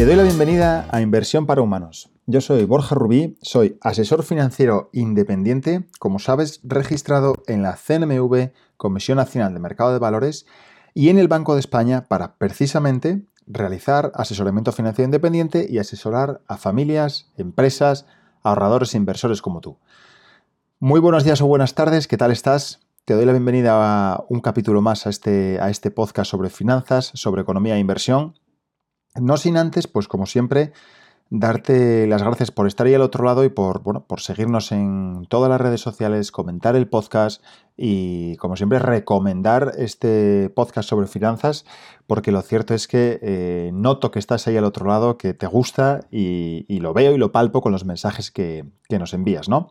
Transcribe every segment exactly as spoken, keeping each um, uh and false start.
Te doy la bienvenida a Inversión para Humanos. Yo soy Borja Rubí, soy asesor financiero independiente, como sabes, registrado en la C N M V, Comisión Nacional de Mercado de Valores, y en el Banco de España para, precisamente, realizar asesoramiento financiero independiente y asesorar a familias, empresas, ahorradores e inversores como tú. Muy buenos días o buenas tardes, ¿qué tal estás? Te doy la bienvenida a un capítulo más a este, a este podcast sobre finanzas, sobre economía e inversión. No sin antes, pues como siempre, darte las gracias por estar ahí al otro lado y por, bueno, por seguirnos en todas las redes sociales, comentar el podcast y, como siempre, recomendar este podcast sobre finanzas, porque lo cierto es que eh, noto que estás ahí al otro lado, que te gusta y, y lo veo y lo palpo con los mensajes que, que nos envías, ¿no?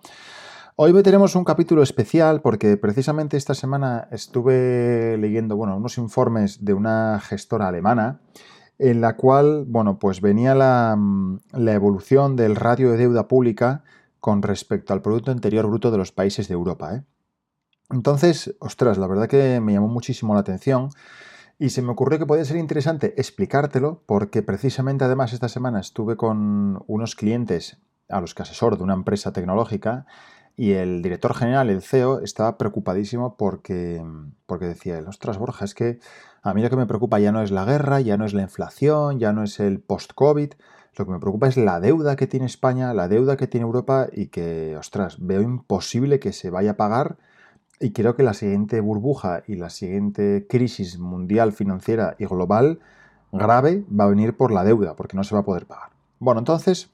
Hoy tenemos un capítulo especial porque precisamente esta semana estuve leyendo, bueno, unos informes de una gestora alemana en la cual, bueno, pues venía la, la evolución del ratio de deuda pública con respecto al Producto Interior Bruto de los países de Europa, ¿eh? Entonces, ostras, la verdad que me llamó muchísimo la atención y se me ocurrió que podía ser interesante explicártelo porque precisamente además esta semana estuve con unos clientes a los que asesoro de una empresa tecnológica y el director general, el C E O, estaba preocupadísimo porque, porque decía, ostras, Borja, es que a mí lo que me preocupa ya no es la guerra, ya no es la inflación, ya no es el post-COVID, lo que me preocupa es la deuda que tiene España, la deuda que tiene Europa y que, ostras, veo imposible que se vaya a pagar y creo que la siguiente burbuja y la siguiente crisis mundial financiera y global grave va a venir por la deuda, porque no se va a poder pagar. Bueno, entonces,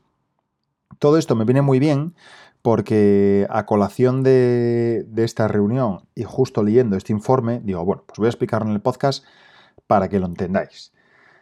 todo esto me viene muy bien porque a colación de, de esta reunión y justo leyendo este informe, digo, bueno, pues voy a explicarlo en el podcast para que lo entendáis.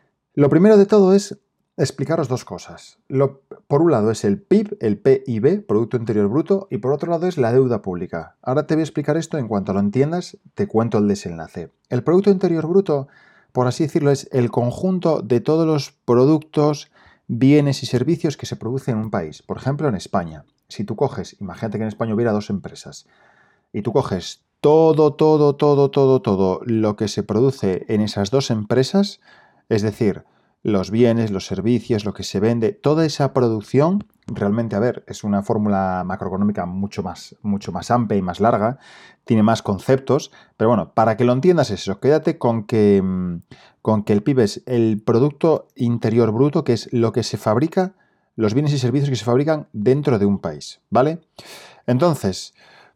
Lo primero de todo es explicaros dos cosas. Lo, por un lado es el P I B, el P I B, Producto Interior Bruto, y por otro lado es la deuda pública. Ahora te voy a explicar esto, en cuanto lo entiendas, te cuento el desenlace. El Producto Interior Bruto, por así decirlo, es el conjunto de todos los productos, bienes y servicios que se producen en un país. Por ejemplo, en España. Si tú coges, imagínate que en España hubiera dos empresas, y tú coges todo, todo, todo, todo, todo lo que se produce en esas dos empresas, es decir, los bienes, los servicios, lo que se vende, toda esa producción, realmente, a ver, es una fórmula macroeconómica mucho más, mucho más amplia y más larga, tiene más conceptos, pero bueno, para que lo entiendas es eso, quédate con que, con que el P I B es el Producto Interior Bruto, que es lo que se fabrica, los bienes y servicios que se fabrican dentro de un país, ¿vale? Entonces,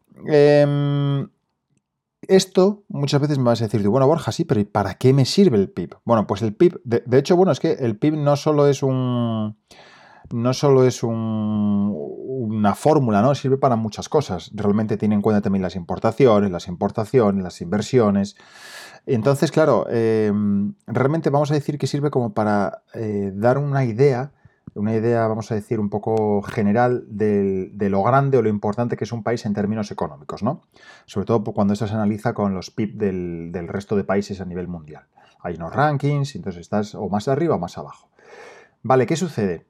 eh, esto muchas veces me vas a decir, bueno, Borja, sí, pero ¿y para qué me sirve el P I B? Bueno, pues el P I B, de, de hecho, bueno, es que el P I B no solo es un... no solo es un, una fórmula, ¿no? Sirve para muchas cosas. Realmente tiene en cuenta también las importaciones, las importaciones, las inversiones. Entonces, claro, eh, realmente vamos a decir que sirve como para eh, dar una idea, una idea, vamos a decir, un poco general de, de lo grande o lo importante que es un país en términos económicos, ¿no? Sobre todo cuando esto se analiza con los P I B del, del resto de países a nivel mundial. Hay unos rankings, entonces estás o más arriba o más abajo. Vale, ¿qué sucede?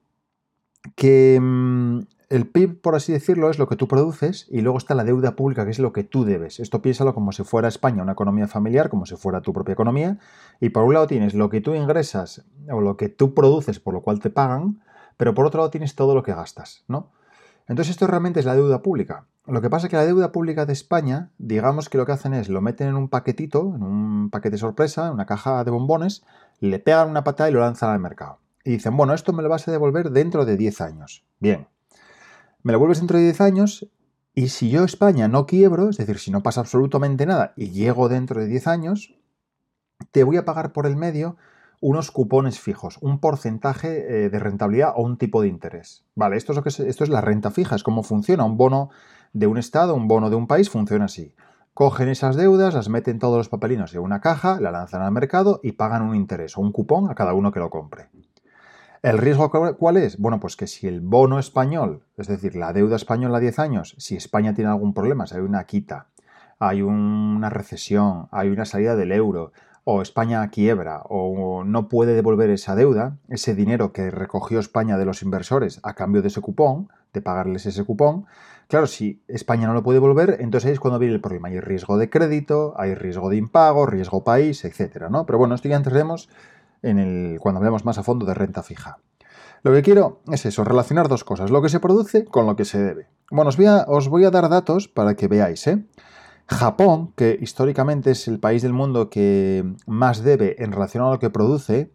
Que mmm, el P I B, por así decirlo, es lo que tú produces y luego está la deuda pública, que es lo que tú debes. Esto piénsalo como si fuera España una economía familiar, como si fuera tu propia economía. Y por un lado tienes lo que tú ingresas o lo que tú produces, por lo cual te pagan, pero por otro lado tienes todo lo que gastas, ¿no? Entonces esto realmente es la deuda pública. Lo que pasa es que la deuda pública de España, digamos que lo que hacen es lo meten en un paquetito, en un paquete sorpresa, en una caja de bombones, le pegan una patada y lo lanzan al mercado. Y dicen, bueno, esto me lo vas a devolver dentro de diez años. Bien, me lo vuelves dentro de diez años y si yo España no quiebro, es decir, si no pasa absolutamente nada y llego dentro de diez años, te voy a pagar por el medio unos cupones fijos, un porcentaje eh, de rentabilidad o un tipo de interés. Vale, esto es, lo que es, esto es la renta fija, es cómo funciona. Un bono de un estado, un bono de un país funciona así. Cogen esas deudas, las meten todos los papelinos en una caja, la lanzan al mercado y pagan un interés o un cupón a cada uno que lo compre. ¿El riesgo cuál es? Bueno, pues que si el bono español, es decir, la deuda española a diez años, si España tiene algún problema, si hay una quita, hay una recesión, hay una salida del euro, o España quiebra, o no puede devolver esa deuda, ese dinero que recogió España de los inversores a cambio de ese cupón, de pagarles ese cupón, claro, si España no lo puede devolver, entonces ahí es cuando viene el problema. Hay riesgo de crédito, hay riesgo de impago, riesgo país, etcétera, ¿no? Pero bueno, esto ya entraremos en el, cuando hablemos más a fondo de renta fija. Lo que quiero es eso, relacionar dos cosas, lo que se produce con lo que se debe. Bueno, os voy a, os voy a dar datos para que veáis, ¿eh? Japón, que históricamente es el país del mundo que más debe en relación a lo que produce,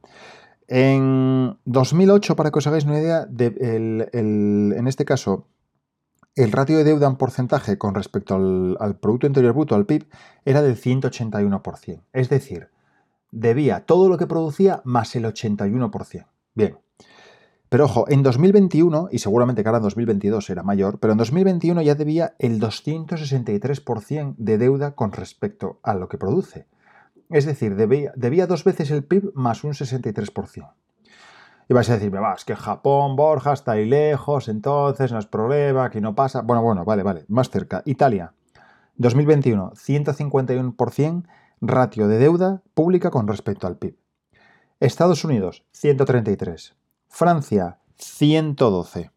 en dos mil ocho, para que os hagáis una idea, de, el, el, en este caso, el ratio de deuda en porcentaje con respecto al, al Producto Interior Bruto, al P I B, era del ciento ochenta y uno por ciento. Es decir, debía todo lo que producía más el ochenta y uno por ciento. Bien. Pero ojo, en dos mil veintiuno, y seguramente que ahora en dos mil veintidós era mayor, pero en dos mil veintiuno ya debía el doscientos sesenta y tres por ciento de deuda con respecto a lo que produce. Es decir, debía, debía dos veces el P I B más un sesenta y tres por ciento. Y vais a decirme, va, es que Japón, Borja, está ahí lejos, entonces no es problema, aquí no pasa. Bueno, bueno, vale, vale, más cerca. Italia, dos mil veintiuno, ciento cincuenta y uno por ciento ratio de deuda pública con respecto al P I B. Estados Unidos, ciento treinta y tres. Francia, ciento doce.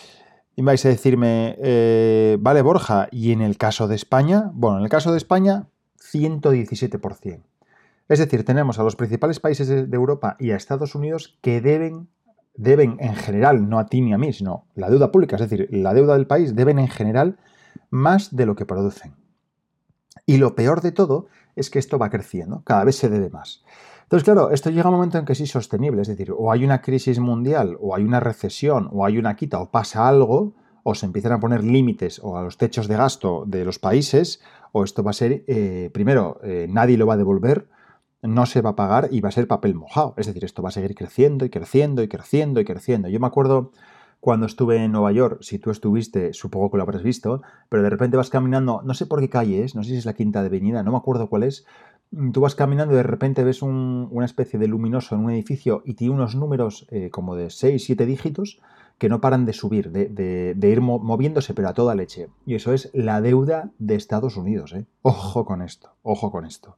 Y vais a decirme, eh, vale, Borja, ¿y en el caso de España? Bueno, en el caso de España, ciento diecisiete por ciento. Es decir, tenemos a los principales países de Europa y a Estados Unidos que deben, deben en general, no a ti ni a mí, sino la deuda pública, es decir, la deuda del país, deben en general más de lo que producen. Y lo peor de todo es que esto va creciendo, cada vez se debe más. Entonces, claro, esto llega a un momento en que es insostenible, es decir, o hay una crisis mundial, o hay una recesión, o hay una quita, o pasa algo, o se empiezan a poner límites o a los techos de gasto de los países, o esto va a ser, eh, primero, eh, nadie lo va a devolver, no se va a pagar y va a ser papel mojado. Es decir, esto va a seguir creciendo y creciendo y creciendo y creciendo. Yo me acuerdo cuando estuve en Nueva York, si tú estuviste, supongo que lo habrás visto, pero de repente vas caminando, no sé por qué calle es, no sé si es la Quinta Avenida, no me acuerdo cuál es. Tú vas caminando y de repente ves un, una especie de luminoso en un edificio y tiene unos números eh, como de seis, siete dígitos que no paran de subir, de, de, de ir moviéndose, pero a toda leche. Y eso es la deuda de Estados Unidos, ¿eh? Ojo con esto, ojo con esto.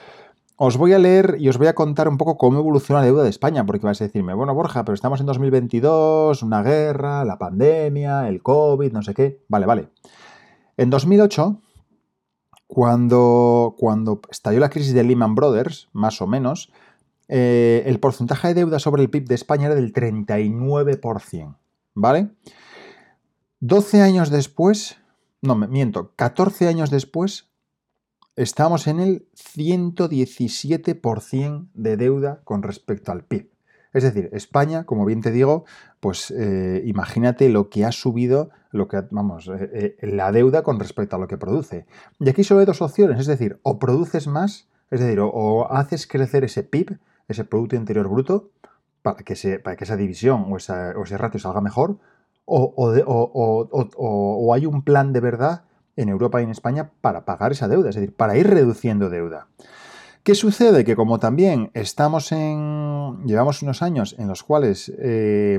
Os voy a leer y os voy a contar un poco cómo evoluciona la deuda de España, porque vais a decirme, bueno, Borja, pero estamos en dos mil veintidós, una guerra, la pandemia, el COVID, no sé qué. Vale, vale. En dos mil ocho, cuando, cuando estalló la crisis de Lehman Brothers, más o menos, eh, el porcentaje de deuda sobre el P I B de España era del treinta y nueve por ciento, ¿vale? doce años después, no, me miento, catorce años después, estamos en el ciento diecisiete por ciento de deuda con respecto al P I B. Es decir, España, como bien te digo, pues eh, imagínate lo que ha subido, lo que, vamos, eh, eh, la deuda con respecto a lo que produce. Y aquí solo hay dos opciones, es decir, o produces más, es decir, o, o haces crecer ese P I B, ese Producto Interior Bruto, para que, se, para que esa división o, esa, o ese ratio salga mejor, o, o, de, o, o, o hay un plan de verdad en Europa y en España para pagar esa deuda, es decir, para ir reduciendo deuda. ¿Qué sucede? Que como también estamos en... llevamos unos años en los cuales eh,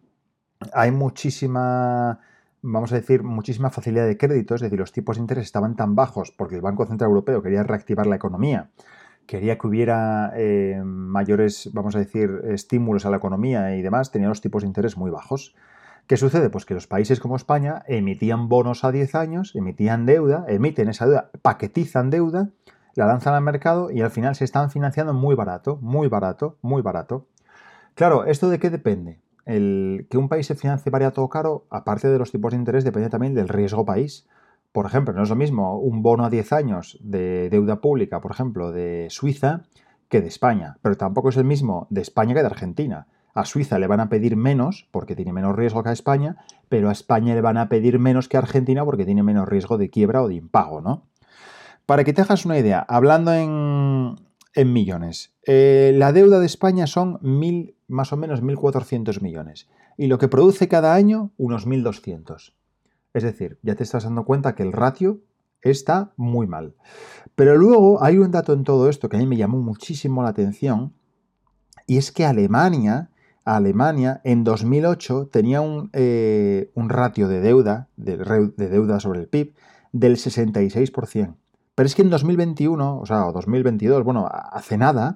hay muchísima, vamos a decir, muchísima facilidad de crédito, es decir, los tipos de interés estaban tan bajos porque el Banco Central Europeo quería reactivar la economía, quería que hubiera eh, mayores, vamos a decir, estímulos a la economía y demás, tenía los tipos de interés muy bajos. ¿Qué sucede? Pues que los países como España emitían bonos a diez años, emitían deuda, emiten esa deuda, paquetizan deuda, la lanzan al mercado y al final se están financiando muy barato, muy barato, muy barato. Claro, ¿esto de qué depende? El que un país se financie barato o caro, aparte de los tipos de interés, depende también del riesgo país. Por ejemplo, no es lo mismo un bono a diez años de deuda pública, por ejemplo, de Suiza, que de España. Pero tampoco es el mismo de España que de Argentina. A Suiza le van a pedir menos porque tiene menos riesgo que a España, pero a España le van a pedir menos que a Argentina porque tiene menos riesgo de quiebra o de impago, ¿no? Para que te hagas una idea, hablando en, en millones, eh, la deuda de España son mil, más o menos mil cuatrocientos millones y lo que produce cada año unos mil doscientos. Es decir, ya te estás dando cuenta que el ratio está muy mal. Pero luego hay un dato en todo esto que a mí me llamó muchísimo la atención y es que Alemania... Alemania en dos mil ocho tenía un, eh, un ratio de deuda, de, de deuda sobre el P I B, del sesenta y seis por ciento. Pero es que en dos mil veintiuno, o sea, dos mil veintidós, bueno, hace nada,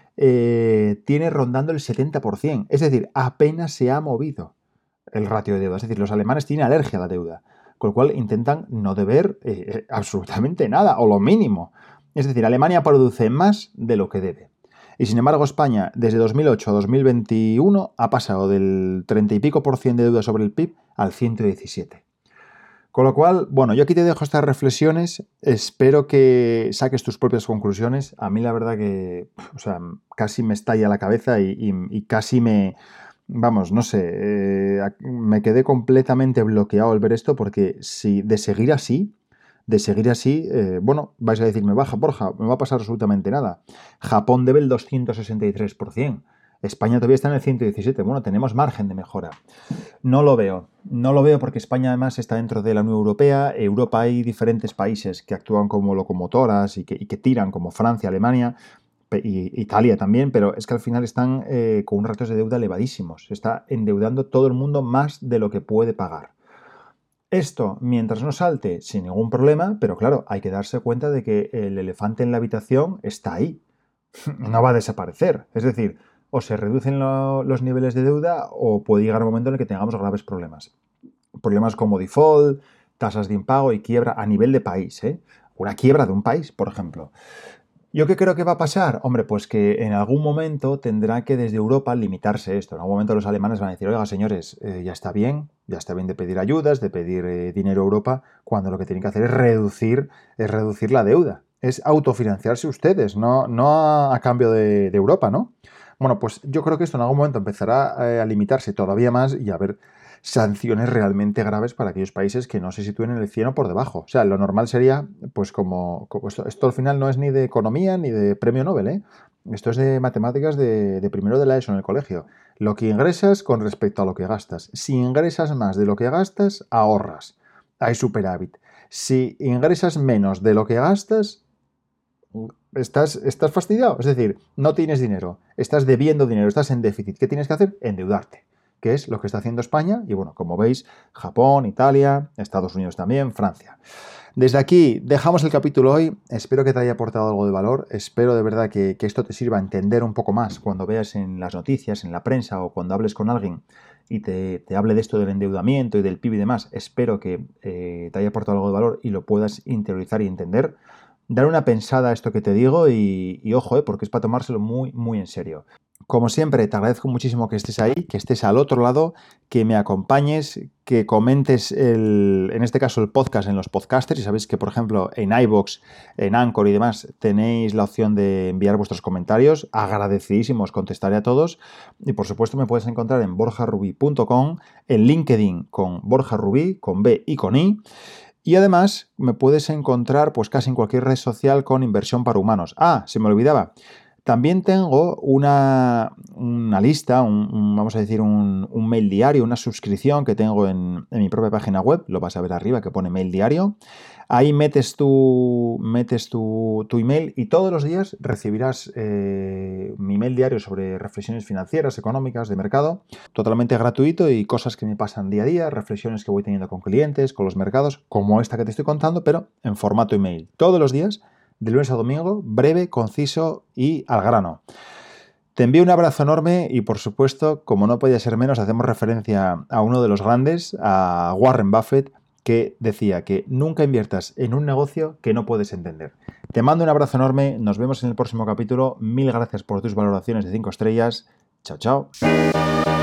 eh, tiene rondando el setenta por ciento. Es decir, apenas se ha movido el ratio de deuda. Es decir, los alemanes tienen alergia a la deuda, con lo cual intentan no deber eh, absolutamente nada, o lo mínimo. Es decir, Alemania produce más de lo que debe. Y sin embargo España desde dos mil ocho a dos mil veintiuno ha pasado del treinta y pico por ciento de deuda sobre el P I B al ciento diecisiete. Con lo cual, bueno, yo aquí te dejo estas reflexiones, espero que saques tus propias conclusiones. A mí la verdad que, o sea, casi me estalla la cabeza y, y, y casi me, vamos, no sé, eh, me quedé completamente bloqueado al ver esto porque si de seguir así, de seguir así, eh, bueno, vais a decirme, baja, Borja, no va a pasar absolutamente nada. Japón debe el doscientos sesenta y tres por ciento. España todavía está en el ciento diecisiete. Bueno, tenemos margen de mejora. No lo veo. No lo veo porque España además está dentro de la Unión Europea. Europa hay diferentes países que actúan como locomotoras y que, y que tiran, como Francia, Alemania, y Italia también, pero es que al final están eh, con unos ratios de deuda elevadísimos. Se está endeudando todo el mundo más de lo que puede pagar. Esto, mientras no salte, sin ningún problema, pero claro, hay que darse cuenta de que el elefante en la habitación está ahí. No va a desaparecer. Es decir, o se reducen lo, los niveles de deuda o puede llegar un momento en el que tengamos graves problemas. Problemas como default, tasas de impago y quiebra a nivel de país, ¿eh? Una quiebra de un país, por ejemplo. ¿Yo qué creo que va a pasar? Hombre, pues que en algún momento tendrá que desde Europa limitarse esto. En algún momento los alemanes van a decir, oiga, señores, eh, ya está bien, ya está bien de pedir ayudas, de pedir eh, dinero a Europa, cuando lo que tienen que hacer es reducir, es reducir la deuda. Es autofinanciarse ustedes, no, no a, a cambio de, de Europa, ¿no? Bueno, pues yo creo que esto en algún momento empezará eh, a limitarse todavía más y a haber sanciones realmente graves para aquellos países que no se sitúen en el cien o por debajo. O sea, lo normal sería, pues como, como esto, esto al final no es ni de economía ni de premio Nobel, ¿eh? Esto es de matemáticas de, de primero de la ESO en el colegio. Lo que ingresas con respecto a lo que gastas. Si ingresas más de lo que gastas, ahorras. Hay superávit. Si ingresas menos de lo que gastas, Estás, estás fastidiado, es decir, no tienes dinero, estás debiendo dinero, estás en déficit. ¿Qué tienes que hacer? Endeudarte, que es lo que está haciendo España y, bueno, como veis, Japón, Italia, Estados Unidos también, Francia. Desde aquí dejamos el capítulo hoy, espero que te haya aportado algo de valor, espero de verdad que, que esto te sirva a entender un poco más cuando veas en las noticias, en la prensa o cuando hables con alguien y te, te hable de esto del endeudamiento y del P I B y demás, espero que eh, te haya aportado algo de valor y lo puedas interiorizar y entender. Dar una pensada a esto que te digo y, y ojo, eh, porque es para tomárselo muy, muy en serio. Como siempre, te agradezco muchísimo que estés ahí, que estés al otro lado, que me acompañes, que comentes, el, en este caso, el podcast en los podcasters. Y sabéis que, por ejemplo, en iVoox, en Anchor y demás, tenéis la opción de enviar vuestros comentarios. Agradecidísimos, contestaré a todos. Y, por supuesto, me puedes encontrar en borja rubí punto com, en LinkedIn con Borja Rubí, con B y con I. Y además me puedes encontrar pues casi en cualquier red social con Inversión para Humanos. Ah, se me olvidaba. También tengo una, una lista, un, un, vamos a decir un, un mail diario, una suscripción que tengo en, en mi propia página web. Lo vas a ver arriba que pone mail diario. Ahí metes tu, metes tu, tu email y todos los días recibirás eh, mi email diario sobre reflexiones financieras, económicas, de mercado, totalmente gratuito y cosas que me pasan día a día, reflexiones que voy teniendo con clientes, con los mercados, como esta que te estoy contando, pero en formato email. Todos los días, de lunes a domingo, breve, conciso y al grano. Te envío un abrazo enorme y, por supuesto, como no podía ser menos, hacemos referencia a uno de los grandes, a Warren Buffett, que decía que nunca inviertas en un negocio que no puedes entender. Te mando un abrazo enorme, nos vemos en el próximo capítulo. Mil gracias por tus valoraciones de cinco estrellas. Chao, chao.